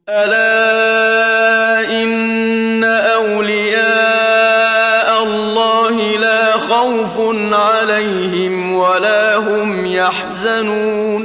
ألا إن أولياء الله لا خوف عليهم ولا هم يحزنون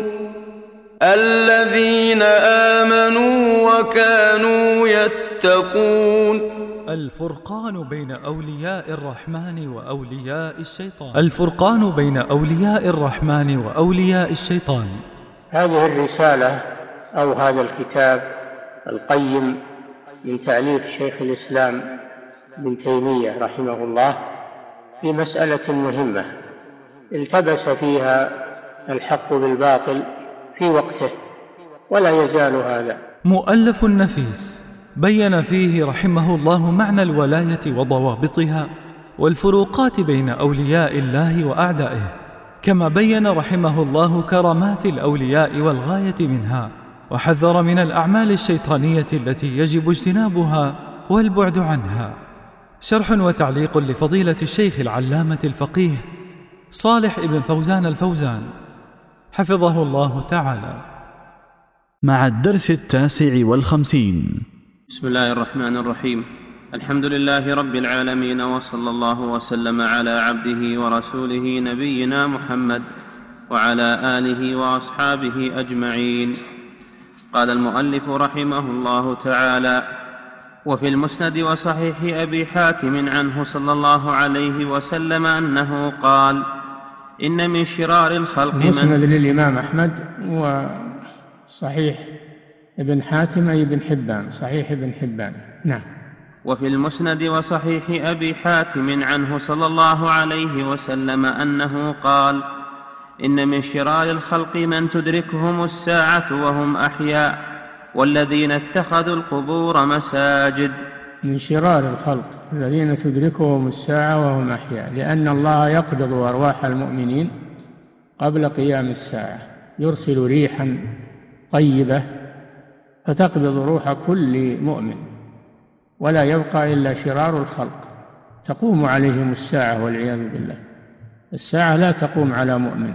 الذين آمنوا وكانوا يتقون. الفرقان بين أولياء الرحمن وأولياء الشيطان. الفرقان بين أولياء الرحمن وأولياء الشيطان. هذه الرسالة أو هذا الكتاب القيم من تأليف شيخ الإسلام ابن تيمية رحمه الله في مسألة مهمة التبس فيها الحق بالباطل في وقته ولا يزال هذا. مؤلف نفيس بين فيه رحمه الله معنى الولاية وضوابطها والفروقات بين أولياء الله وأعدائه، كما بين رحمه الله كرامات الأولياء والغاية منها، وحذر من الأعمال الشيطانية التي يجب اجتنابها والبعد عنها. شرح وتعليق لفضيلة الشيخ العلامة الفقيه صالح ابن فوزان الفوزان حفظه الله تعالى، مع الدرس 59. بسم الله الرحمن الرحيم. الحمد لله رب العالمين، وصلى الله وسلم على عبده ورسوله نبينا محمد وعلى آله وأصحابه أجمعين. قال المؤلف رحمه الله تعالى: وفي المسند وصحيح أبي حاتم عنه صلى الله عليه وسلم أنه قال: إن من شرار الخلق المسند للإمام أحمد وصحيح ابن حاتم أي ابن حبان، صحيح ابن حبان. نعم. وفي المسند وصحيح أبي حاتم عنه صلى الله عليه وسلم أنه قال: إن من شرار الخلق من تدركهم الساعة وهم أحياء والذين اتخذوا القبور مساجد. من شرار الخلق الذين تدركهم الساعة وهم أحياء، لأن الله يقبض أرواح المؤمنين قبل قيام الساعة، يرسل ريحا طيبة فتقبض روح كل مؤمن، ولا يبقى إلا شرار الخلق تقوم عليهم الساعة والعياذ بالله. الساعة لا تقوم على مؤمن.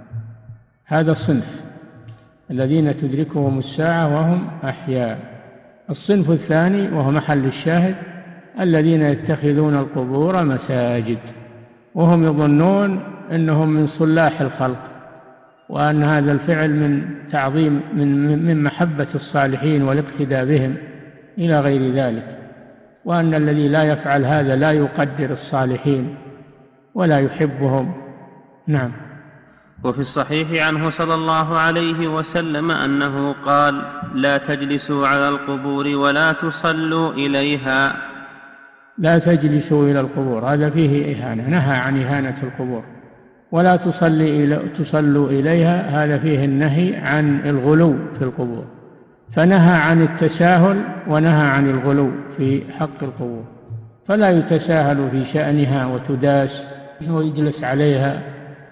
هذا الصنف الذين تدركهم الساعة وهم أحياء. الصنف الثاني وهو محل الشاهد: الذين يتخذون القبور مساجد، وهم يظنون أنهم من صلاح الخلق، وأن هذا الفعل من تعظيم من محبة الصالحين والاقتداء بهم إلى غير ذلك، وأن الذي لا يفعل هذا لا يقدر الصالحين ولا يحبهم. نعم. وفي الصحيح عنه صلى الله عليه وسلم أنه قال: لا تجلسوا على القبور ولا تصلوا إليها. لا تجلسوا إلى القبور، هذا فيه إهانة، نهى عن إهانة القبور. ولا تصلوا إليها، هذا فيه النهي عن الغلو في القبور، فنهى عن التساهل ونهى عن الغلو في حق القبور، فلا يتساهل في شأنها وتداس ويجلس عليها،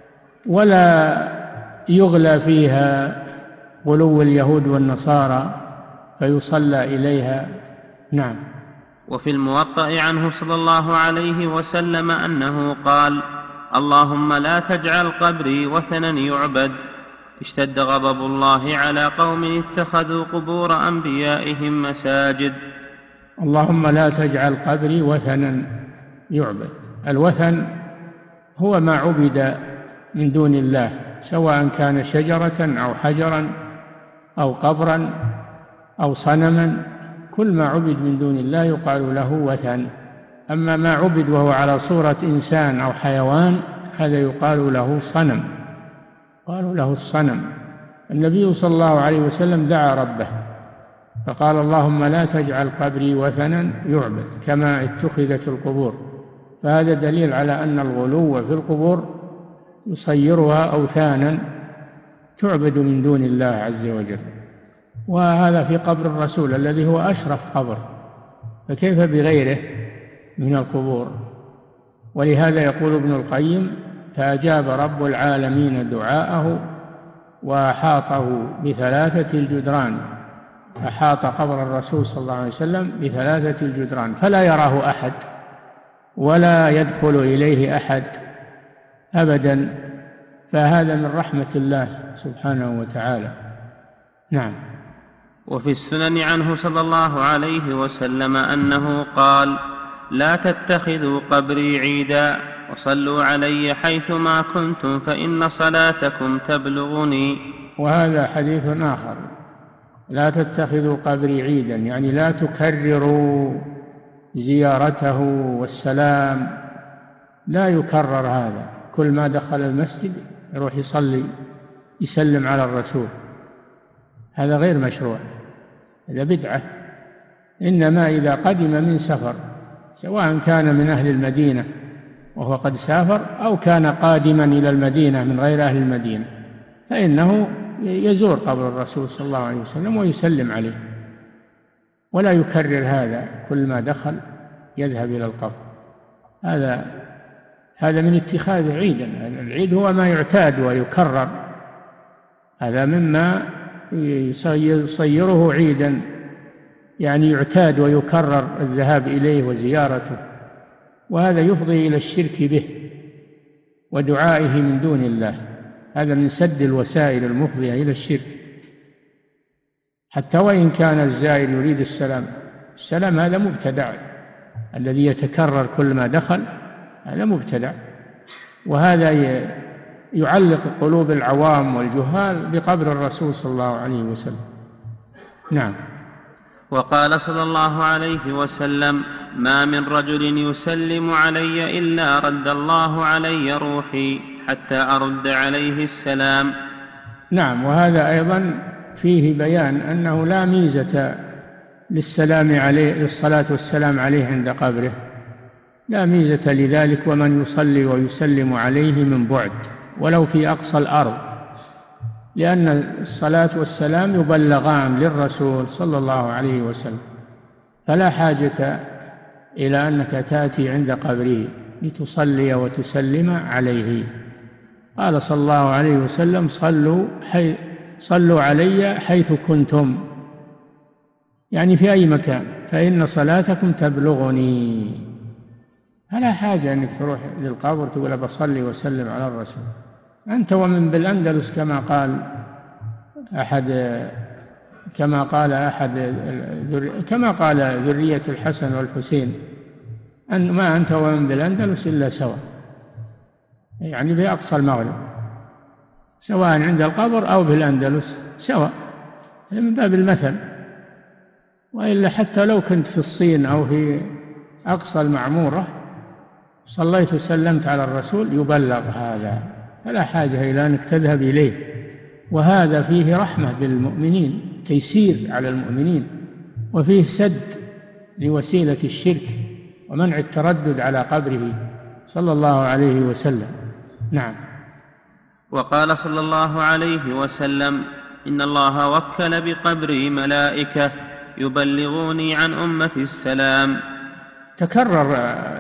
ولا يغلى فيها غلو اليهود والنصارى فيصلى إليها. نعم. وفي الموطأ عنه صلى الله عليه وسلم أنه قال: اللهم لا تجعل قبري وثنا يعبد. اشتد غضب الله على قوم اتخذوا قبور أنبيائهم مساجد. اللهم لا تجعل قبري وثنا يعبد. الوثن هو ما عبد من دون الله، سواء كان شجرة أو حجرا أو قبرا أو صنما، كل ما عبد من دون الله يقال له وثن. أما ما عبد وهو على صورة إنسان أو حيوان هذا يقال له صنم، قالوا له الصنم. النبي صلى الله عليه وسلم دعا ربه فقال: اللهم لا تجعل قبري وثنا يعبد كما اتخذت القبور. فهذا دليل على أن الغلو في القبور يصيرها أوثانا تعبد من دون الله عز وجل. وهذا في قبر الرسول الذي هو أشرف قبر، فكيف بغيره من القبور؟ ولهذا يقول ابن القيم: فأجاب رب العالمين دعاءه وأحاطه بثلاثة الجدران. أحاط قبر الرسول صلى الله عليه وسلم بثلاثة الجدران فلا يراه أحد ولا يدخل إليه أحد أبدا، فهذا من رحمة الله سبحانه وتعالى. نعم. وفي السنن عنه صلى الله عليه وسلم أنه قال: لا تتخذوا قبري عيدا، وصلوا علي حيثما كنتم فإن صلاتكم تبلغني. وهذا حديث آخر: لا تتخذوا قبري عيدا، يعني لا تكرروا زيارته والسلام، لا يكرر هذا. كل ما دخل المسجد يروح يصلي يسلم على الرسول، هذا غير مشروع، هذا بدعة. إنما إذا قدم من سفر، سواء كان من أهل المدينة وهو قد سافر أو كان قادما إلى المدينة من غير أهل المدينة، فإنه يزور قبر الرسول صلى الله عليه وسلم ويسلم عليه، ولا يكرر هذا، كل ما دخل يذهب إلى القبر. هذا من اتخاذ عيدا. العيد هو ما يعتاد ويكرر، هذا مما يصيره عيدا، يعني يعتاد ويكرر الذهاب إليه وزيارته، وهذا يفضي إلى الشرك به ودعائه من دون الله. هذا من سد الوسائل المفضية إلى الشرك، حتى وإن كان الزائر يريد السلام هذا مبتدع، الذي يتكرر كل ما دخل هذا مبتدع، وهذا يعلق قلوب العوام والجهال بقبر الرسول صلى الله عليه وسلم. نعم. وقال صلى الله عليه وسلم: ما من رجل يسلم علي إلا رد الله علي روحي حتى أرد عليه السلام. نعم. وهذا أيضا فيه بيان أنه لا ميزة للسلام عليه، للصلاة والسلام عليه عند قبره، لا ميزة لذلك، ومن يصلي ويسلم عليه من بعد ولو في أقصى الأرض، لأن الصلاة والسلام يبلغان للرسول صلى الله عليه وسلم، فلا حاجة إلى أنك تأتي عند قبره لتصلي وتسلم عليه. قال صلى الله عليه وسلم: صلوا علي حيث كنتم، يعني في أي مكان، فإن صلاتكم تبلغني. فلا حاجة أنك تروح للقبر تقول بصلي وسلم على الرسول، أنت ومن بالأندلس كما قال ذرية الحسن والحسين: أن ما أنت ومن بالأندلس إلا سواء، يعني بأقصى المغرب، سواء عند القبر أو بالأندلس سواء، من باب المثل. وإلا حتى لو كنت في الصين أو في أقصى المعمورة صليت وسلمت على الرسول يبلغ هذا، فلا حاجة إلى أنك تذهب إليه. وهذا فيه رحمة بالمؤمنين، تيسير على المؤمنين، وفيه سد لوسيلة الشرك ومنع التردد على قبره صلى الله عليه وسلم. نعم. وقال صلى الله عليه وسلم: إن الله وكل بقبري ملائكة يبلغوني عن أمتي السلام. تكرر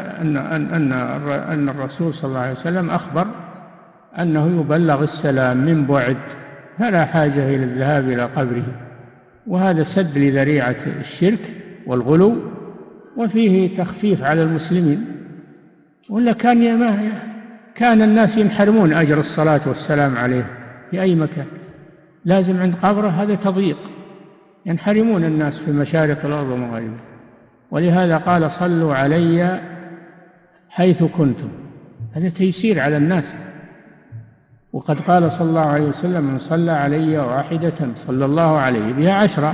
أن الرسول صلى الله عليه وسلم أخبر أنه يبلغ السلام من بعد، فلا حاجة إلى الذهاب إلى قبره، وهذا سد لذريعة الشرك والغلو، وفيه تخفيف على المسلمين. ولا كان الناس ينحرمون أجر الصلاة والسلام عليه في أي مكان، لازم عند قبره، هذا تضييق، ينحرمون الناس في مشارق الأرض ومغاربها. ولهذا قال: صلوا علي حيث كنتم، هذا تيسير على الناس. وقد قال صلى الله عليه وسلم: من صلى علي واحدة صلى الله عليه بها 10.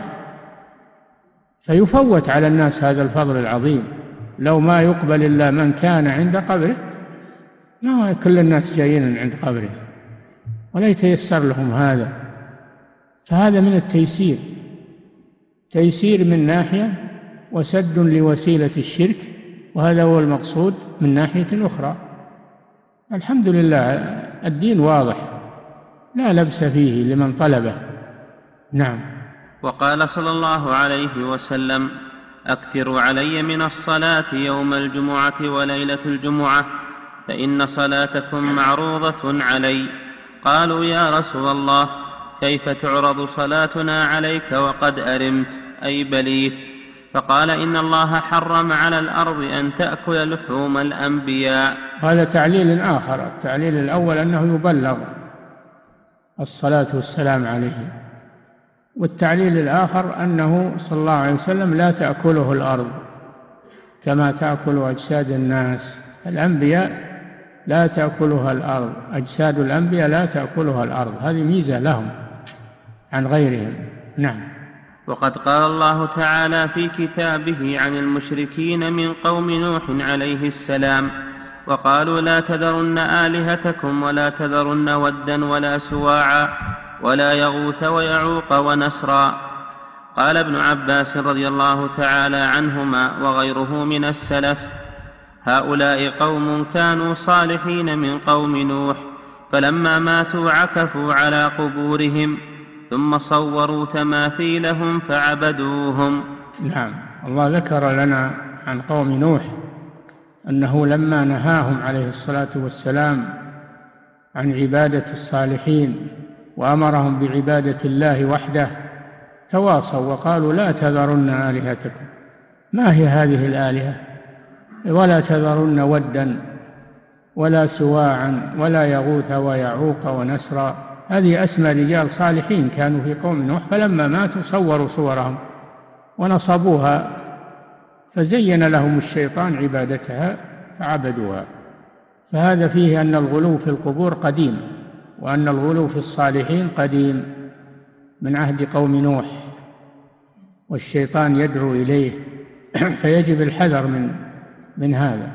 فيفوت على الناس هذا الفضل العظيم. لو ما يقبل إلا من كان عند قبره، ما هو كل الناس جايين عند قبره ولا يتيسر لهم هذا. فهذا من التيسير، تيسير من ناحية وسد لوسيلة الشرك، وهذا هو المقصود من ناحية أخرى. الحمد لله الدين واضح لا لبس فيه لمن طلبه. نعم. وقال صلى الله عليه وسلم: أكثروا علي من الصلاة يوم الجمعة وليلة الجمعة، فإن صلاتكم معروضة علي. قالوا: يا رسول الله، كيف تعرض صلاتنا عليك وقد أرمت أي بليت؟ فقال: إن الله حرم على الأرض أن تأكل لحوم الأنبياء. هذا تعليل آخر. التعليل الأول أنه يبلغ الصلاة والسلام عليه، والتعليل الآخر أنه صلى الله عليه وسلم لا تأكله الأرض كما تأكل أجساد الناس. الأنبياء لا تأكلها الأرض، أجساد الأنبياء لا تأكلها الأرض، هذه ميزة لهم عن غيرهم. نعم. وقد قال الله تعالى في كتابه عن المشركين من قوم نوح عليه السلام: وقالوا لا تذرن آلهتكم ولا تذرن ودا ولا سواعا ولا يغوث ويعوق ونسرا. قال ابن عباس رضي الله تعالى عنهما وغيره من السلف: هؤلاء قوم كانوا صالحين من قوم نوح، فلما ماتوا عكفوا على قبورهم ثم صوروا تماثيلهم فعبدوهم. نعم. الله ذكر لنا عن قوم نوح أنه لما نهاهم عليه الصلاة والسلام عن عبادة الصالحين وأمرهم بعبادة الله وحده تواصوا وقالوا لا تذرن آلهتكم. ما هي هذه الآلهة؟ ولا تذرن ودا ولا سواعا ولا يغوث ويعوق ونسرا. هذه أسماء رجال صالحين كانوا في قوم نوح، فلما ماتوا صوروا صورهم ونصبوها، فزين لهم الشيطان عبادتها فعبدوها. فهذا فيه أن الغلو في القبور قديم، وأن الغلو في الصالحين قديم من عهد قوم نوح، والشيطان يدعو إليه فيجب الحذر من هذا.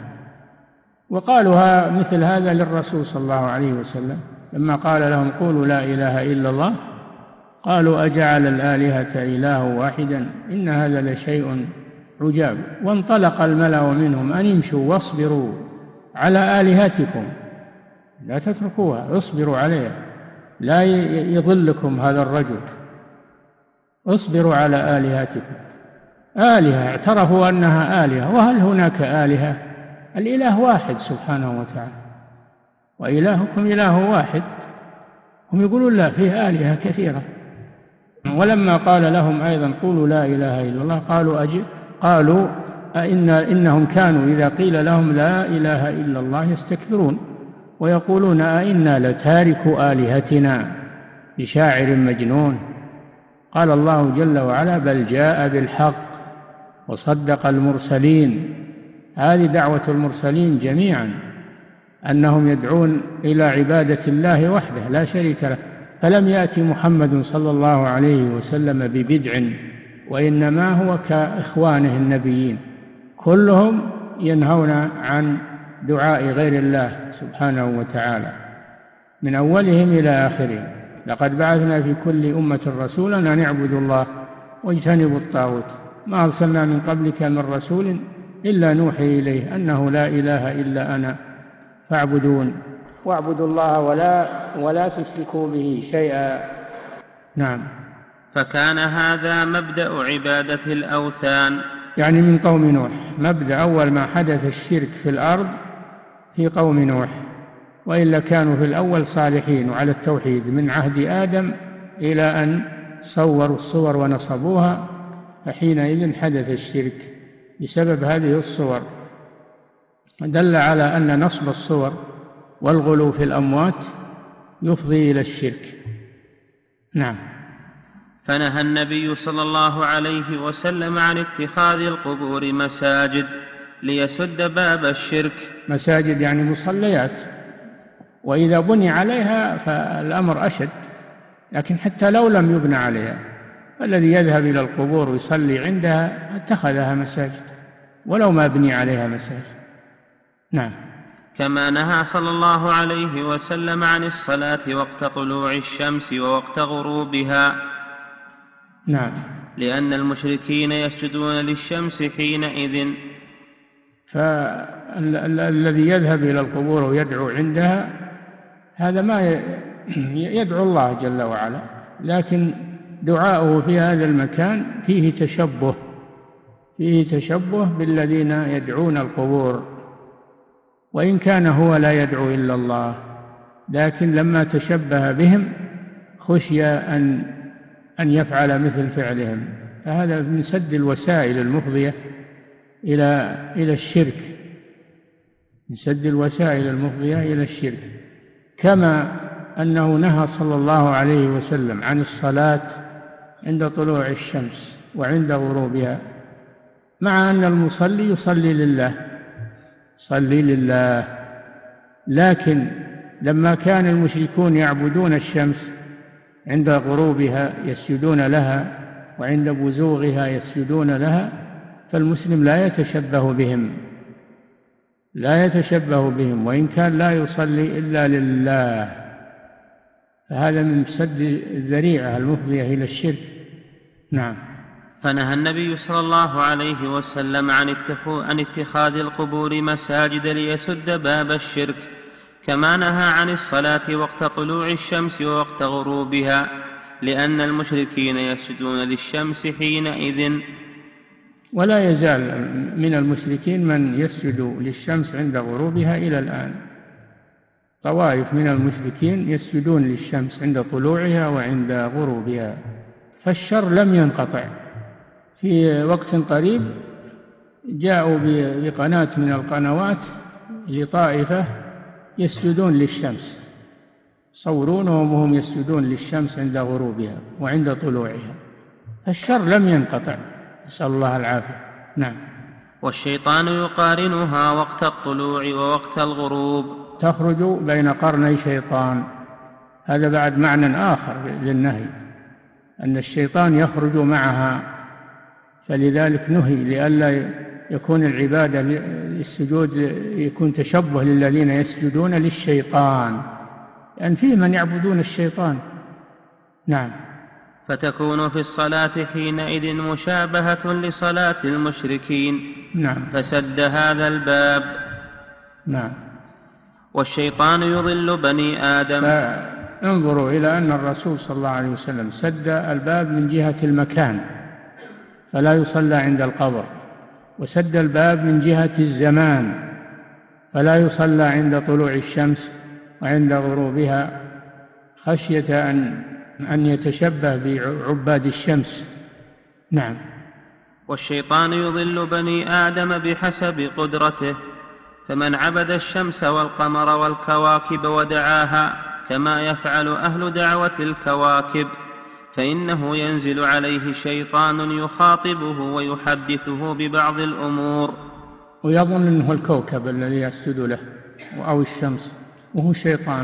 وقالوا مثل هذا للرسول صلى الله عليه وسلم لما قال لهم قولوا لا إله إلا الله، قالوا أجعل الآلهة إله واحدا إن هذا لشيء عجاب. وانطلق الملأ منهم أن امشوا واصبروا على آلهتكم لا تتركوها، اصبروا عليها لا يضلكم هذا الرجل، اصبروا على آلهتكم. آلهة اعترفوا أنها آلهة، وهل هناك آلهة؟ الإله واحد سبحانه وتعالى، وإلهكم إله واحد. هم يقولون لا، فيه آلهة كثيرة. ولما قال لهم أيضا قولوا لا إله إلا الله قالوا إنهم كانوا إذا قيل لهم لا إله إلا الله يستكبرون ويقولون أئنا لتاركو آلهتنا لشاعر مجنون. قال الله جل وعلا بل جاء بالحق وصدق المرسلين. هذه دعوة المرسلين جميعا، أنهم يدعون إلى عبادة الله وحده لا شريك له. فلم يأتي محمد صلى الله عليه وسلم ببدع، وإنما هو كإخوانه النبيين كلهم ينهون عن دعاء غير الله سبحانه وتعالى من أولهم إلى آخرهم. لقد بعثنا في كل أمة رسولا أن اعبدوا الله واجتنبوا الطاغوت ما أرسلنا من قبلك من رسول إلا نوحي إليه أنه لا إله إلا أنا فاعبدون واعبدوا الله ولا تشركوا به شيئا. نعم. فكان هذا مبدأ عبادة الأوثان، يعني من قوم نوح. مبدأ أول ما حدث الشرك في الأرض في قوم نوح، وإلا كانوا في الأول صالحين وعلى التوحيد من عهد آدم إلى أن صوروا الصور ونصبوها، فحينئذ حدث الشرك بسبب هذه الصور. دل على أن نصب الصور والغلو في الأموات يفضي إلى الشرك. نعم. فنهى النبي صلى الله عليه وسلم عن اتخاذ القبور مساجد ليسد باب الشرك. مساجد يعني مصليات، وإذا بني عليها فالأمر أشد، لكن حتى لو لم يبنى عليها الذي يذهب إلى القبور ويصلي عندها اتخذها مساجد ولو ما بني عليها مساجد. نعم. كما نهى صلى الله عليه وسلم عن الصلاة وقت طلوع الشمس ووقت غروبها. نعم. لأن المشركين يسجدون للشمس حينئذ. فالذي يذهب إلى القبور ويدعو عندها هذا ما يدعو الله جل وعلا، لكن دعاؤه في هذا المكان فيه تشبه بالذين يدعون القبور، وإن كان هو لا يدعو إلا الله، لكن لما تشبه بهم خشي أن يفعل مثل فعلهم. فهذا من سد الوسائل المفضية إلى الشرك، من سد الوسائل المفضية إلى الشرك. كما أنه نهى صلى الله عليه وسلم عن الصلاة عند طلوع الشمس وعند غروبها، مع أن المصلي يصلي لله. لكن لما كان المشركون يعبدون الشمس عند غروبها يسجدون لها وعند بزوغها يسجدون لها، فالمسلم لا يتشبه بهم وإن كان لا يصلي إلا لله، فهذا من سد الذريعة المفضية إلى الشرك. نعم. فنهى النبي صلى الله عليه وسلم عن اتخاذ القبور مساجد ليسد باب الشرك، كما نهى عن الصلاة وقت طلوع الشمس ووقت غروبها، لأن المشركين يسجدون للشمس حينئذ. ولا يزال من المشركين من يسجد للشمس عند غروبها إلى الآن، طوائف من المشركين يسجدون للشمس عند طلوعها وعند غروبها، فالشر لم ينقطع. في وقت قريب جاءوا بقناة من القنوات لطائفة يسجدون للشمس، صورونهم وهم يسجدون للشمس عند غروبها وعند طلوعها، الشر لم ينقطع، نسأل الله العافية. نعم. والشيطان يقارنها وقت الطلوع ووقت الغروب، تخرج بين قرني شيطان، هذا بعد معنى آخر للنهي، أن الشيطان يخرج معها، فلذلك نهي لئلا يكون العبادة السجود يكون تشبه للذين يسجدون للشيطان، لأن فيه من يعبدون الشيطان. نعم. فتكون في الصلاة حينئذ مشابهة لصلاة المشركين. نعم. فسد هذا الباب. نعم. والشيطان يضل بني آدم. انظروا إلى أن الرسول صلى الله عليه وسلم سد الباب من جهة المكان فلا يصلى عند القبر، وسد الباب من جهة الزمان فلا يصلى عند طلوع الشمس وعند غروبها، خشية أن يتشبه بعباد الشمس. نعم. والشيطان يضل بني آدم بحسب قدرته، فمن عبد الشمس والقمر والكواكب ودعاها كما يفعل أهل دعوة الكواكب، فإنه ينزل عليه شيطان يخاطبه ويحدثه ببعض الأمور، ويظن أنه الكوكب الذي يسجد له أو الشمس وهو شيطان.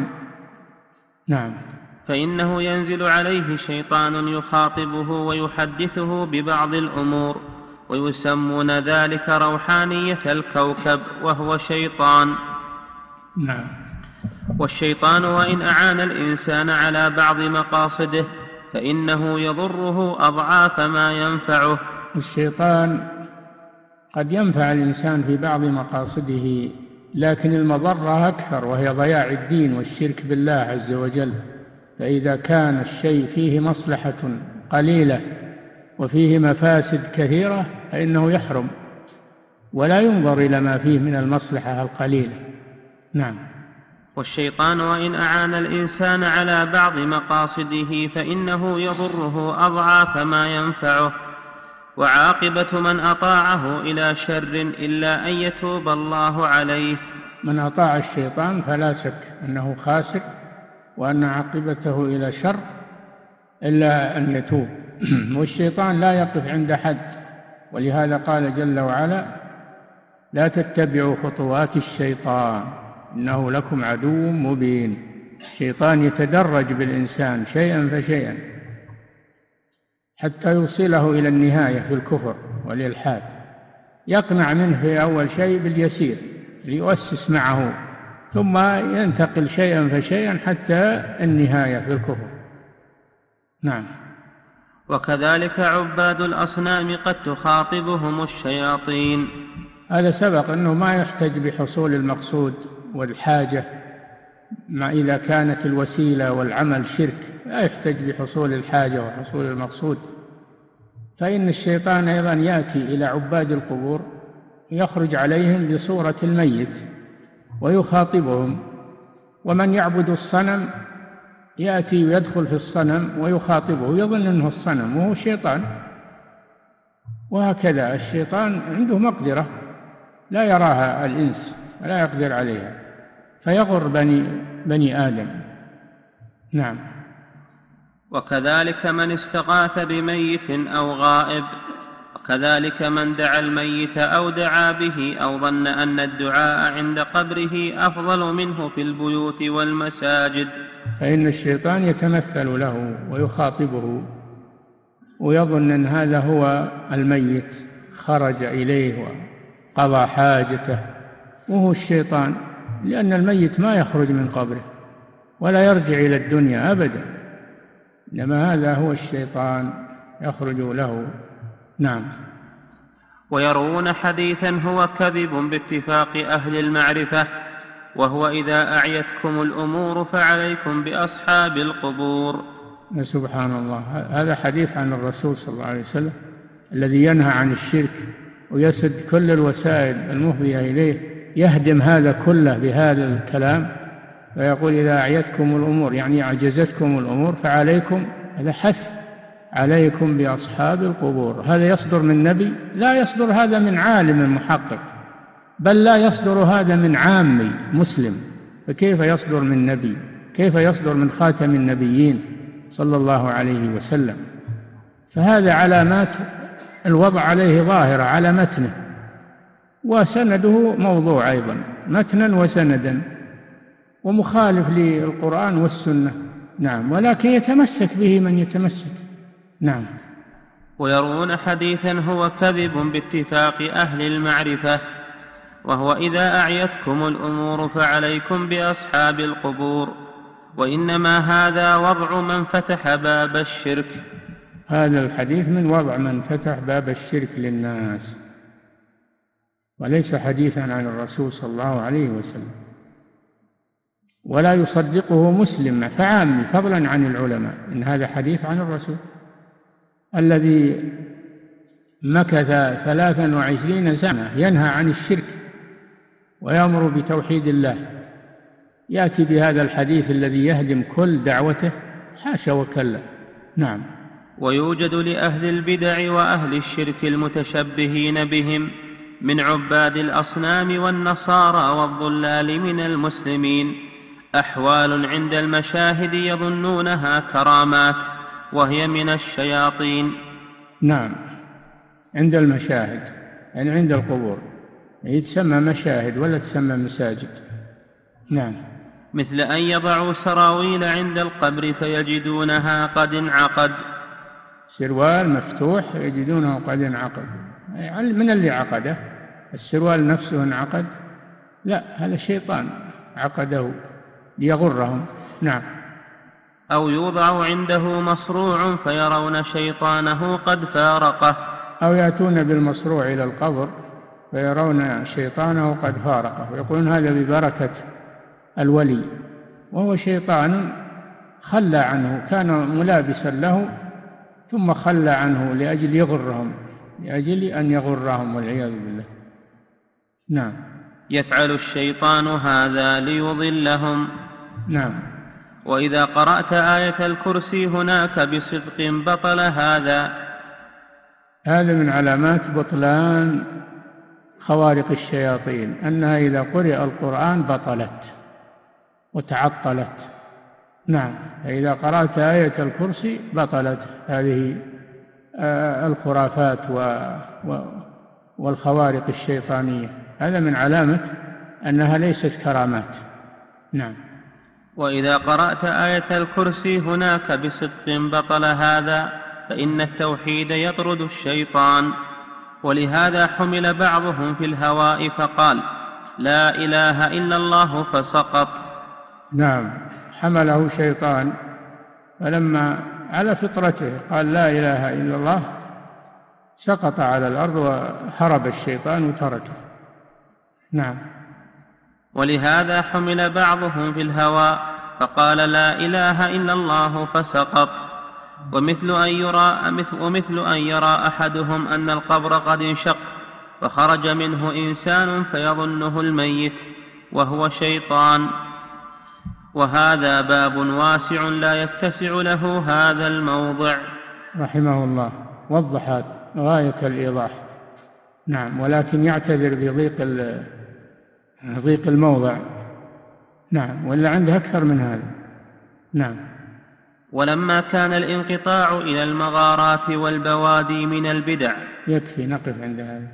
نعم. فإنه ينزل عليه شيطان يخاطبه ويحدثه ببعض الأمور، ويسمون ذلك روحانية الكوكب وهو شيطان. نعم. والشيطان وإن أعان الإنسان على بعض مقاصده فإنه يضره أضعاف ما ينفعه. الشيطان قد ينفع الإنسان في بعض مقاصده، لكن المضرة أكثر، وهي ضياع الدين والشرك بالله عز وجل. فإذا كان الشيء فيه مصلحة قليلة وفيه مفاسد كثيرة فإنه يحرم، ولا ينظر إلى ما فيه من المصلحة القليلة. نعم. والشيطان وإن أعان الإنسان على بعض مقاصده فإنه يضره أضعاف ما ينفعه، وعاقبة من أطاعه إلى شر إلا أن يتوب الله عليه. من أطاع الشيطان فلا شك أنه خاسر، وأن عاقبته إلى شر إلا أن يتوب. والشيطان لا يقف عند حد، ولهذا قال جل وعلا: لا تتبعوا خطوات الشيطان إنه لكم عدو مبين. الشيطان يتدرج بالإنسان شيئا فشيئا حتى يوصله إلى النهاية في الكفر والإلحاد، يقنع منه في أول شيء باليسير ليؤسس معه، ثم ينتقل شيئا فشيئا حتى النهاية في الكفر. نعم. وكذلك عباد الأصنام قد تخاطبهم الشياطين. هذا سبق أنه ما يحتج بحصول المقصود والحاجة، ما إذا كانت الوسيلة والعمل شرك لا يحتج بحصول الحاجة وحصول المقصود. فإن الشيطان أيضا يأتي إلى عباد القبور يخرج عليهم بصورة الميت ويخاطبهم، ومن يعبد الصنم يأتي ويدخل في الصنم ويخاطبه، يظن أنه الصنم وهو شيطان. وهكذا الشيطان عنده مقدرة لا يراها الإنس ولا يقدر عليها، فيغر بني آدم. نعم. وكذلك من استغاث بميت أو غائب، وكذلك من دعا الميت أو دعا به أو ظن أن الدعاء عند قبره أفضل منه في البيوت والمساجد. فإن الشيطان يتمثل له ويخاطبه ويظن أن هذا هو الميت خرج إليه وقضى حاجته، وهو الشيطان، لأن الميت ما يخرج من قبره ولا يرجع إلى الدنيا أبدا، إنما هذا هو الشيطان يخرج له. نعم. ويروون حديثا هو كذب باتفاق أهل المعرفة، وهو إذا أعيتكم الأمور فعليكم بأصحاب القبور. سبحان الله، هذا حديث عن الرسول صلى الله عليه وسلم الذي ينهى عن الشرك ويسد كل الوسائل المفضية إليه، يهدم هذا كله بهذا الكلام، ويقول إذا أعيتكم الأمور يعني أعجزتكم الأمور فعليكم، هذا حث عليكم بأصحاب القبور. هذا يصدر من نبي؟ لا يصدر هذا من عالم محقق، بل لا يصدر هذا من عامي مسلم، فكيف يصدر من نبي؟ كيف يصدر من خاتم النبيين صلى الله عليه وسلم؟ فهذا علامات الوضع عليه ظاهرة على متنه، وسنده موضوع أيضا، متنا وسندا، ومخالف للقرآن والسنة. نعم، ولكن يتمسك به من يتمسك. نعم. ويروون حديثا هو كذب باتفاق أهل المعرفة، وهو إذا أعيتكم الأمور فعليكم بأصحاب القبور، وإنما هذا وضع من فتح باب الشرك. هذا الحديث من وضع من فتح باب الشرك للناس، وليس حديثا عن الرسول صلى الله عليه وسلم، ولا يصدقه مسلم فعامي، فضلا عن العلماء، إن هذا حديث عن الرسول الذي مكث 23 سنة ينهى عن الشرك ويأمر بتوحيد الله، يأتي بهذا الحديث الذي يهدم كل دعوته؟ حاشا وكلا. نعم. ويوجد لأهل البدع وأهل الشرك المتشبهين بهم من عباد الأصنام والنصارى والضلال من المسلمين أحوال عند المشاهد يظنونها كرامات، وهي من الشياطين. نعم، عند المشاهد يعني عند القبور، يتسمى مشاهد ولا تسمى مساجد. نعم. مثل أن يضعوا سراويل عند القبر فيجدونها قد انعقد، سروال مفتوح يجدونه قد انعقد، من اللي عقده؟ السروال نفسه انعقد؟ لا، هذا الشيطان عقده ليغرهم. نعم. أو يوضع عنده مصروع فيرون شيطانه قد فارقه، أو يأتون بالمصروع إلى القبر فيرون شيطانه قد فارقه، ويقولون هذا ببركة الولي، وهو شيطان خلى عنه، كان ملابسا له ثم خلى عنه لأجل يغرهم، لأجل أن يغرهم والعياذ بالله. نعم. يفعل الشيطان هذا ليضلهم. نعم. وإذا قرأت آية الكرسي هناك بصدق بطل هذا. هذا من علامات بطلان خوارق الشياطين، أنها إذا قرئ القرآن بطلت وتعطلت. نعم، فإذا قرأت آية الكرسي بطلت هذه الخرافات والخوارق الشيطانية، هذا من علامة أنها ليست كرامات. نعم. وإذا قرأت آية الكرسي هناك بصدق بطل هذا، فإن التوحيد يطرد الشيطان. ولهذا حمل بعضهم في الهواء فقال لا إله إلا الله فسقط. نعم، حمله شيطان، فلما على فطرته قال لا إله إلا الله سقط على الأرض وهرب الشيطان وتركه. نعم. ولهذا حمل بعضهم في الهواء فقال لا إله إلا الله فسقط. ومثل أن يرى أحدهم أن القبر قد انشق فخرج منه إنسان فيظنه الميت وهو شيطان، وهذا باب واسع لا يتسع له هذا الموضع. رحمه الله وضح غاية الإيضاح. نعم، ولكن يعتذر بضيق الموضع. نعم، ولا عنده أكثر من هذا. نعم. ولما كان الانقطاع إلى المغارات والبوادي من البدع. يكفي نقف عند هذا.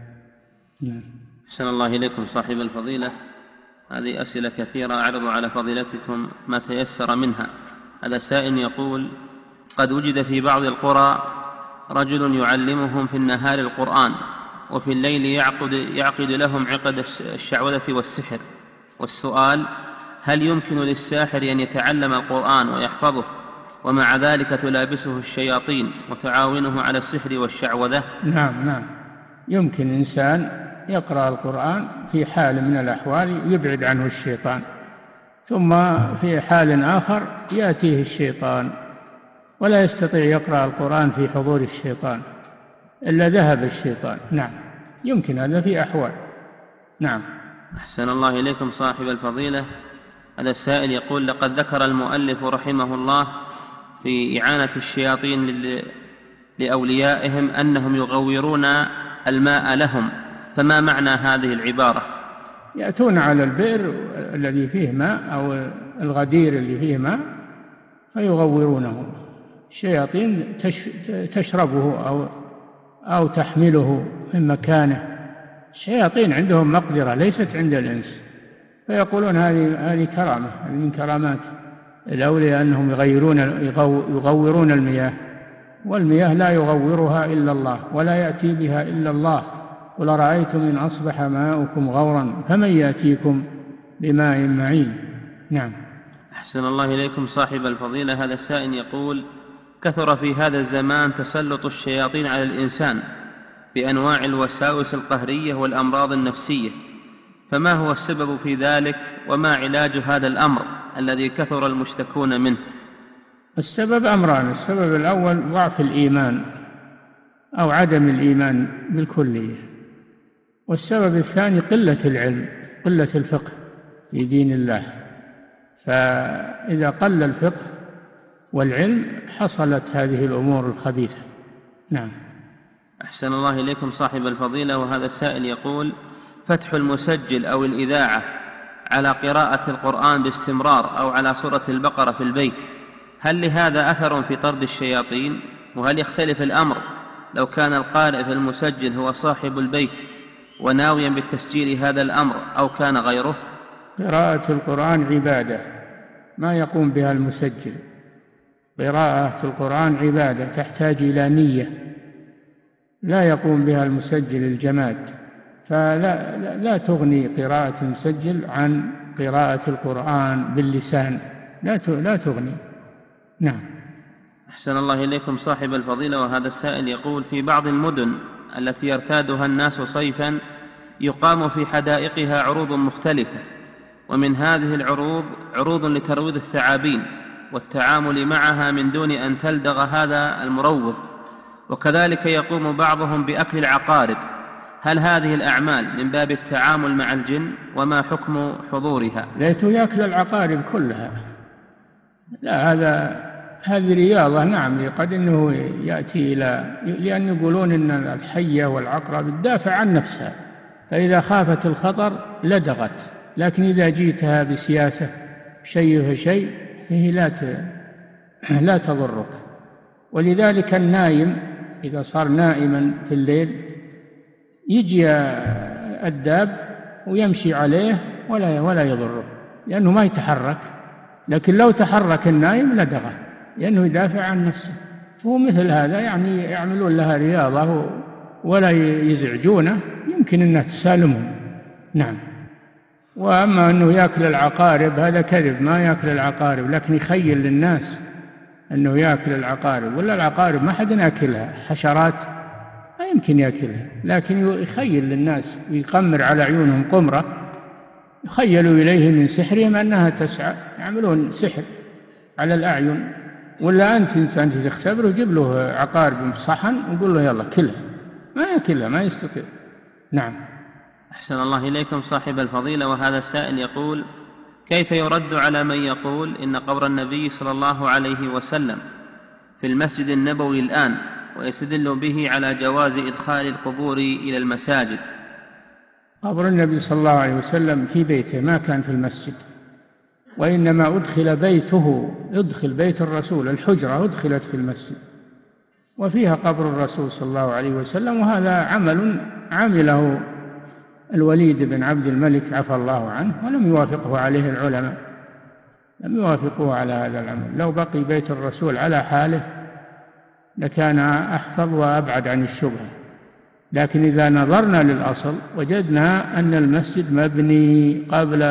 أحسن الله إليكم صاحب الفضيلة، هذه أسئلة كثيرة أعرض على فضيلتكم ما تيسر منها. هذا سائل يقول: قد وجد في بعض القرى رجل يعلمهم في النهار القرآن، وفي الليل يعقد لهم عقد الشعوذة والسحر، والسؤال: هل يمكن للساحر أن يتعلم القرآن ويحفظه ومع ذلك تلابسه الشياطين وتعاونه على السحر والشعوذة؟ نعم، يمكن إنسان يقرأ القرآن في حال من الأحوال يبعد عنه الشيطان، ثم في حال آخر يأتيه الشيطان ولا يستطيع يقرأ القرآن في حضور الشيطان إلا ذهب الشيطان. نعم، يمكن هذا في أحوال. نعم. أحسن الله إليكم صاحب الفضيلة، هذا السائل يقول: لقد ذكر المؤلف رحمه الله في إعانة الشياطين لأوليائهم أنهم يغورون الماء لهم، فما معنى هذه العبارة؟ يأتون على البئر الذي فيه ماء أو الغدير اللي فيه ماء فيغورونه. الشياطين تشربه أو تحمله من مكانه. الشياطين عندهم مقدرة ليست عند الإنس، فيقولون هذه كرامة، من كرامات الأولياء أنهم يغورون المياه، والمياه لا يغورها إلا الله ولا يأتي بها إلا الله. قل رأيتم إن أصبح ماؤكم غورا فمن يأتيكم بماء معين. نعم. أحسن الله إليكم صاحب الفضيلة، هذا السائل يقول: كثر في هذا الزمان تسلط الشياطين على الإنسان بأنواع الوساوس القهرية والأمراض النفسية، فما هو السبب في ذلك وما علاج هذا الأمر الذي كثر المشتكون منه؟ السبب أمران: السبب الأول ضعف الإيمان أو عدم الإيمان بالكلية، والسبب الثاني قلة العلم، قلة الفقه في دين الله. فإذا قل الفقه والعلم حصلت هذه الأمور الخبيثة. نعم. أحسن الله إليكم صاحب الفضيلة، وهذا السائل يقول: فتح المسجل أو الإذاعة على قراءة القرآن باستمرار أو على سورة البقرة في البيت، هل لهذا أثر في طرد الشياطين؟ وهل يختلف الأمر لو كان القارئ في المسجل هو صاحب البيت وناويا بالتسجيل هذا الأمر أو كان غيره؟ قراءة القرآن عبادة ما يقوم بها المسجل. قراءة القرآن عبادة تحتاج إلى نية، لا يقوم بها المسجل الجماد، فلا تغني قراءة المسجل عن قراءة القرآن باللسان، لا تغني. نعم. أحسن الله إليكم صاحب الفضيلة، وهذا السائل يقول: في بعض المدن التي يرتادها الناس صيفا يقام في حدائقها عروض مختلفة، ومن هذه العروض عروض لترويض الثعابين والتعامل معها من دون أن تلدغ هذا المروض، وكذلك يقوم بعضهم بأكل العقارب. هل هذه الأعمال من باب التعامل مع الجن؟ وما حكم حضورها؟ ليته يأكل العقارب كلها، لا، هذه رياضة. نعم، قد أنه يأتي لأن يقولون أن الحية والعقرب تدافع عن نفسها، فإذا خافت الخطر لدغت، لكن إذا جئتها بسياسة شيء فشيء فهي لا تضرك. ولذلك النائم إذا صار نائما في الليل يجي الداب ويمشي عليه ولا يضره لأنه ما يتحرك، لكن لو تحرك النائم لدغه لأنه يدافع عن نفسه. فهو مثل هذا، يعني يعملون لها رياضة ولا يزعجونه، يمكن أنها تسالمهم. نعم. وأما أنه يأكل العقارب هذا كذب، ما يأكل العقارب، لكن يخيل للناس أنه يأكل العقارب، ولا العقارب ما حد يأكلها، حشرات ما يمكن يأكلها، لكن يخيل للناس ويقمر على عيونهم قمرة، يخيلوا إليه من سحرهم أنها تسعى، يعملون سحر على الأعين. ولا أنت إنسان تختبره وجيب له عقارب بصحن وقول له يلا كلها، ما يأكلها، ما يستطيع. نعم. أحسن الله إليكم صاحب الفضيلة، وهذا السائل يقول: كيف يرد على من يقول إن قبر النبي صلى الله عليه وسلم في المسجد النبوي الآن، ويستدل به على جواز إدخال القبور إلى المساجد؟ قبر النبي صلى الله عليه وسلم في بيته، ما كان في المسجد. وإنما أدخل بيته، أدخل بيت الرسول، الحجرة أدخلت في المسجد وفيها قبر الرسول صلى الله عليه وسلم. وهذا عمل عمله الوليد بن عبد الملك عفى الله عنه، ولم يوافقه عليه العلماء، لم يوافقوه على هذا العمل. لو بقي بيت الرسول على حاله لكان أحفظ وأبعد عن الشبهة. لكن إذا نظرنا للأصل وجدنا أن المسجد مبني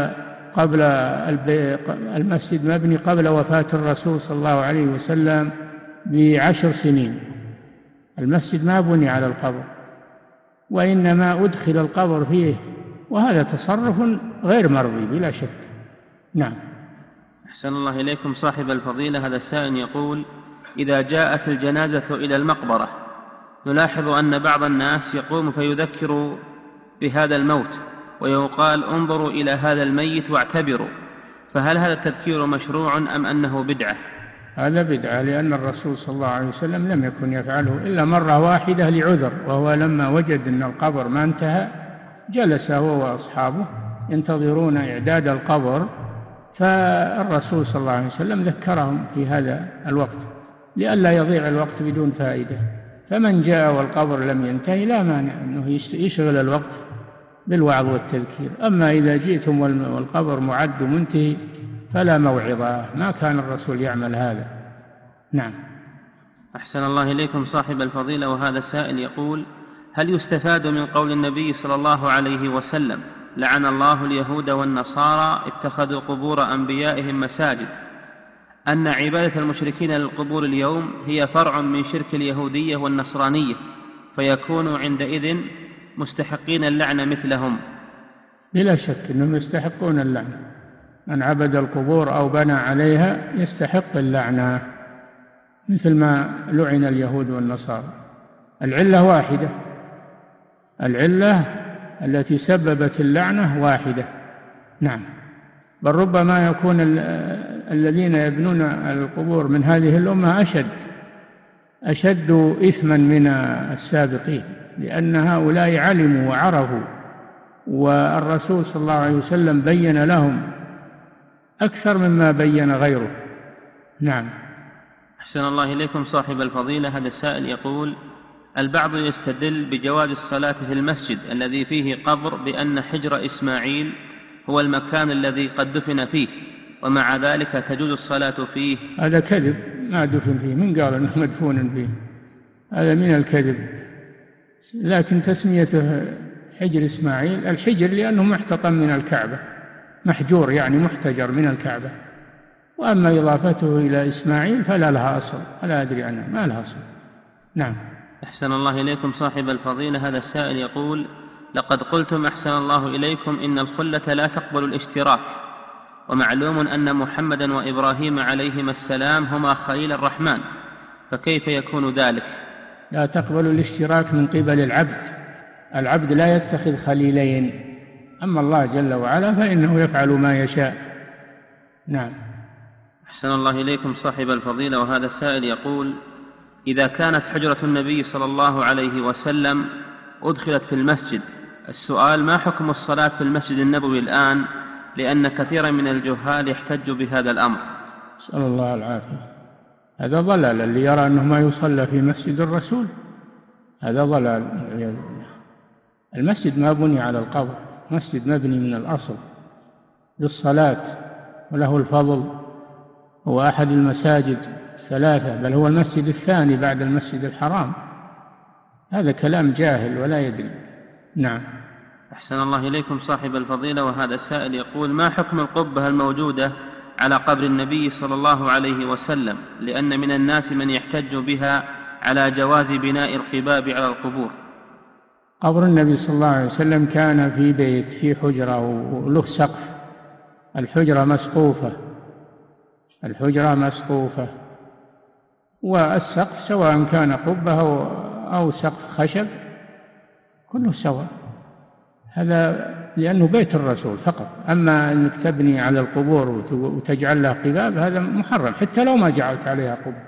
قبل وفاة الرسول صلى الله عليه وسلم ب10 سنين. المسجد ما بني على القبر، وإنما أدخل القبر فيه، وهذا تصرف غير مرضي بلا شك. نعم. أحسن الله إليكم صاحب الفضيلة. هذا السائل يقول: إذا جاءت الجنازة إلى المقبرة نلاحظ أن بعض الناس يقوم فيذكر بهذا الموت ويقال: انظروا إلى هذا الميت واعتبروا، فهل هذا التذكير مشروع أم أنه بدعة؟ هذا بدعة، لأن الرسول صلى الله عليه وسلم لم يكن يفعله إلا مرة واحدة لعذر، وهو لما وجد أن القبر ما انتهى جلس هو وأصحابه ينتظرون إعداد القبر، فالرسول صلى الله عليه وسلم ذكرهم في هذا الوقت لئلا يضيع الوقت بدون فائدة. فمن جاء والقبر لم ينتهي لا مانع أنه يشغل الوقت بالوعظ والتذكير. أما إذا جئتم والقبر معد منتهي فلا موعظة، ما كان الرسول يعمل هذا. نعم. أحسن الله إليكم صاحب الفضيلة. وهذا السائل يقول: هل يستفاد من قول النبي صلى الله عليه وسلم: لعن الله اليهود والنصارى اتخذوا قبور أنبيائهم مساجد، أن عبادة المشركين للقبور اليوم هي فرع من شرك اليهودية والنصرانية، فيكونوا عندئذ مستحقين اللعنة مثلهم؟ بلا شك أنهم يستحقون اللعنة. من عبد القبور أو بنى عليها يستحق اللعنة مثل ما لعن اليهود والنصارى. العلة واحدة، العلة التي سببت اللعنة واحدة. نعم. بل ربما يكون الذين يبنون القبور من هذه الأمة أشد إثما من السابقين، لأن هؤلاء علموا وعرفوا، والرسول صلى الله عليه وسلم بين لهم أكثر مما بين غيره. نعم. أحسن الله إليكم صاحب الفضيلة. هذا السائل يقول: البعض يستدل بجواز الصلاة في المسجد الذي فيه قبر بأن حجر إسماعيل هو المكان الذي قد دفن فيه، ومع ذلك تجوز الصلاة فيه. هذا كذب، ما دفن فيه، من قال أنه مدفون فيه؟ هذا من الكذب. لكن تسميته حجر إسماعيل، الحجر لأنه محتطم من الكعبة، محجور يعني محتجر من الكعبة. وأما إضافته إلى إسماعيل فلا لها أصل، ولا أدري عنها، ما لها أصل. نعم. أحسن الله إليكم صاحب الفضيلة. هذا السائل يقول: لقد قلتم أحسن الله إليكم إن الخلة لا تقبل الاشتراك، ومعلوم أن محمدا وإبراهيم عليهما السلام هما خليل الرحمن، فكيف يكون ذلك؟ لا تقبل الاشتراك من قبل العبد، العبد لا يتخذ خليلين، أما الله جل وعلا فإنه يفعل ما يشاء. نعم. أحسن الله إليكم صاحب الفضيلة. وهذا السائل يقول: إذا كانت حجرة النبي صلى الله عليه وسلم أدخلت في المسجد، السؤال: ما حكم الصلاة في المسجد النبوي الآن؟ لأن كثيرا من الجهال يحتج بهذا الأمر. نسأل الله العافية. هذا ضلال، اللي يرى أنه ما يصلى في مسجد الرسول هذا ضلال. المسجد ما بني على القبر، مسجد مبني من الأصل للصلاة، وله الفضل، هو أحد المساجد 3، بل هو المسجد الثاني بعد المسجد الحرام. هذا كلام جاهل ولا يدري. نعم. أحسن الله إليكم صاحب الفضيلة. وهذا السائل يقول: ما حكم القبة الموجودة على قبر النبي صلى الله عليه وسلم؟ لأن من الناس من يحتج بها على جواز بناء القباب على القبور. قبر النبي صلى الله عليه وسلم كان في بيت، في حجرة وله سقف، الحجرة مسقوفة، الحجرة مسقوفة، والسقف سواء كان قبة أو سقف خشب كله سواء، هذا لأنه بيت الرسول فقط. أما أنك تبني على القبور وتجعل لها قباب هذا محرم، حتى لو ما جعلت عليها قبة،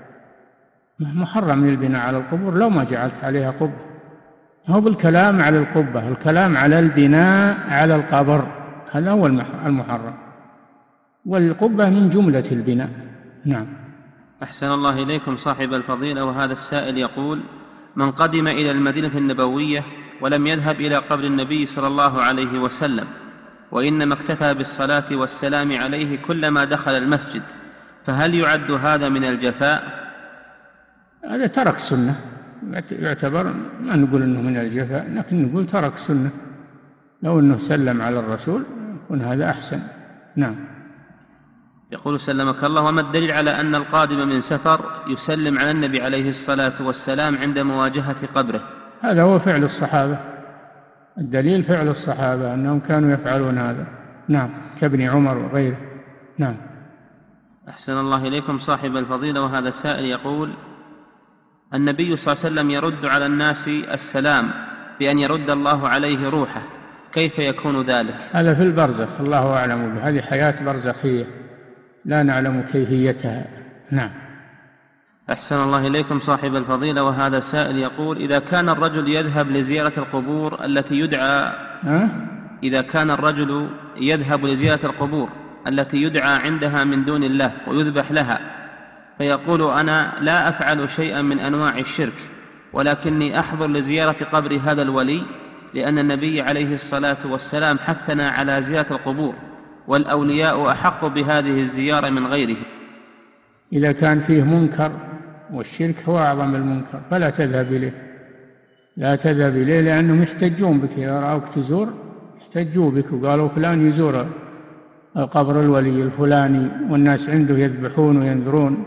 محرم البناء على القبور لو ما جعلت عليها قبة. هو بالكلام على القبة، الكلام على البناء على القبر، هذا هو المحرم. والقبة من جملة البناء. نعم. أحسن الله إليكم صاحب الفضيلة. وهذا السائل يقول: من قدم إلى المدينة النبوية ولم يذهب إلى قبر النبي صلى الله عليه وسلم، وإنما اكتفى بالصلاة والسلام عليه كلما دخل المسجد، فهل يعد هذا من الجفاء؟ هذا ترك سنة، يعتبر، ما نقول إنه من الجفاء، لكن نقول ترك سنة. لو أنه سلم على الرسول يكون هذا أحسن. نعم. يقول: سلمك الله، وما الدليل على أن القادم من سفر يسلم على النبي عليه الصلاة والسلام عند مواجهة قبره؟ هذا هو فعل الصحابة، الدليل فعل الصحابة أنهم كانوا يفعلون هذا. نعم، كابن عمر وغيره. نعم. أحسن الله إليكم صاحب الفضيلة. وهذا السائل يقول: النبي صلى الله عليه وسلم يرد على الناس السلام بأن يرد الله عليه روحه، كيف يكون ذلك؟ هذا في البرزخ، الله أعلم به، هذه حياة برزخية لا نعلم كيفيتها. نعم. أحسن الله إليكم صاحب الفضيلة. وهذا السائل يقول: إذا كان الرجل يذهب لزيارة القبور التي يدعى إذا كان الرجل يذهب لزيارة القبور التي يدعى عندها من دون الله ويذبح لها، فيقول: أنا لا أفعل شيئا من أنواع الشرك، ولكني أحضر لزيارة قبر هذا الولي لأن النبي عليه الصلاة والسلام حثنا على زيارة القبور، والأولياء أحق بهذه الزيارة من غيره. إذا كان فيه منكر، والشرك هو أعظم المنكر، فلا تذهب إليه، لا تذهب إليه، لأنهم يحتجون بك. إذا رأوك تزور يحتجوا بك وقالوا فلان يزور قبر الولي الفلاني والناس عنده يذبحون وينذرون.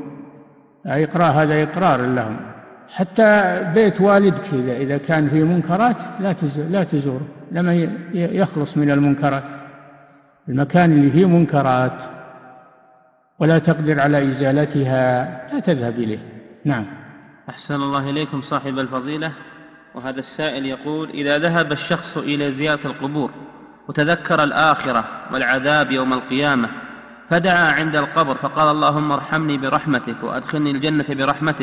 هذا إقرار لهم. حتى بيت والدك إذا كان فيه منكرات لا تزوره، لما يخلص من المنكرات. المكان اللي فيه منكرات ولا تقدر على إزالتها لا تذهب إليه. نعم. أحسن الله إليكم صاحب الفضيلة. وهذا السائل يقول: إذا ذهب الشخص إلى زيارة القبور وتذكر الآخرة والعذاب يوم القيامة، فدعا عند القبر فقال: اللهم ارحمني برحمتك وأدخلني الجنة برحمتك،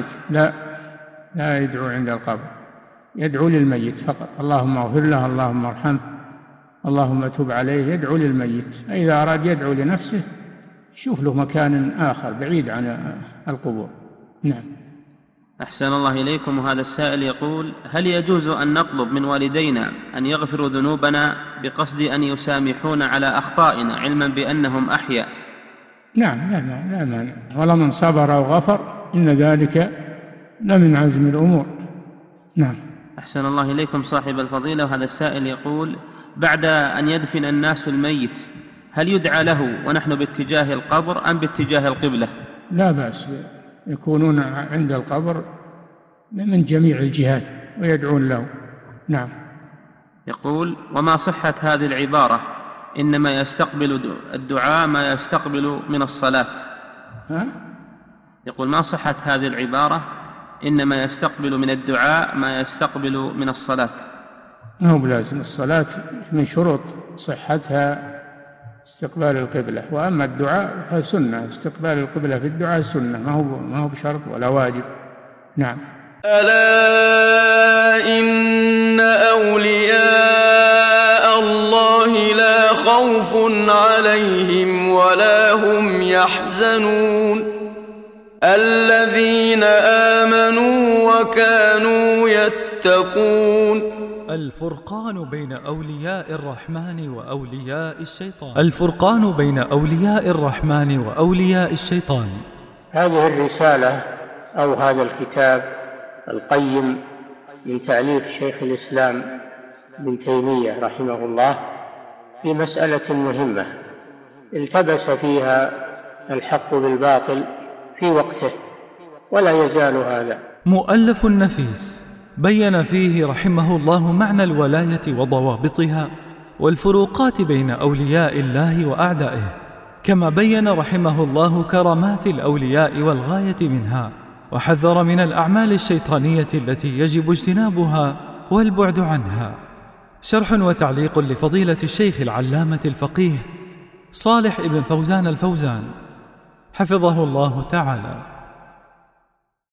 لا يدعو عند القبر، يدعو للميت فقط: اللهم اغفر له، اللهم ارحمه، اللهم تب عليه. يدعو للميت. إذا أراد يدعو لنفسه يشوف له مكان آخر بعيد عن القبور. نعم. أحسن الله إليكم. وهذا السائل يقول: هل يجوز أن نطلب من والدينا أن يغفروا ذنوبنا بقصد أن يسامحونا على أخطائنا علما بأنهم أحياء؟ نعم، لا مانع. ولمن صبر وغفر إن ذلك لمن عزم الأمور. نعم. أحسن الله إليكم صاحب الفضيلة. وهذا السائل يقول: بعد أن يدفن الناس الميت هل يدعى له ونحن باتجاه القبر أم باتجاه القبلة؟ لا بأس، يكونون عند القبر من جميع الجهات ويدعون له. نعم. يقول: وما صحة هذه العبارة إنما يستقبل الدعاء ما يستقبل من الصلاة؟ يقول: ما صحة هذه العبارة إنما يستقبل من الدعاء ما يستقبل من الصلاة؟ ما هو بلازم. الصلاة من شروط صحتها استقبال القبلة، وأما الدعاء فسنة. استقبال القبلة في الدعاء سنة، ما هو بشرط ولا واجب. نعم. ألا إن أولياء الله لا خوف عليهم ولا هم يحزنون الذين آمنوا وكانوا يتقون. الفرقان بين أولياء الرحمن وأولياء الشيطان. الفرقان بين أولياء الرحمن وأولياء الشيطان. هذه الرسالة أو هذا الكتاب القيم من تأليف شيخ الإسلام ابن تيمية رحمه الله في مسألة مهمة التبس فيها الحق بالباطل في وقته، ولا يزال هذا. مؤلف نفيس بين فيه رحمه الله معنى الولاية وضوابطها والفروقات بين أولياء الله وأعدائه، كما بين رحمه الله كرامات الأولياء والغاية منها، وحذر من الأعمال الشيطانية التي يجب اجتنابها والبعد عنها. شرح وتعليق لفضيلة الشيخ العلامة الفقيه صالح ابن فوزان الفوزان حفظه الله تعالى.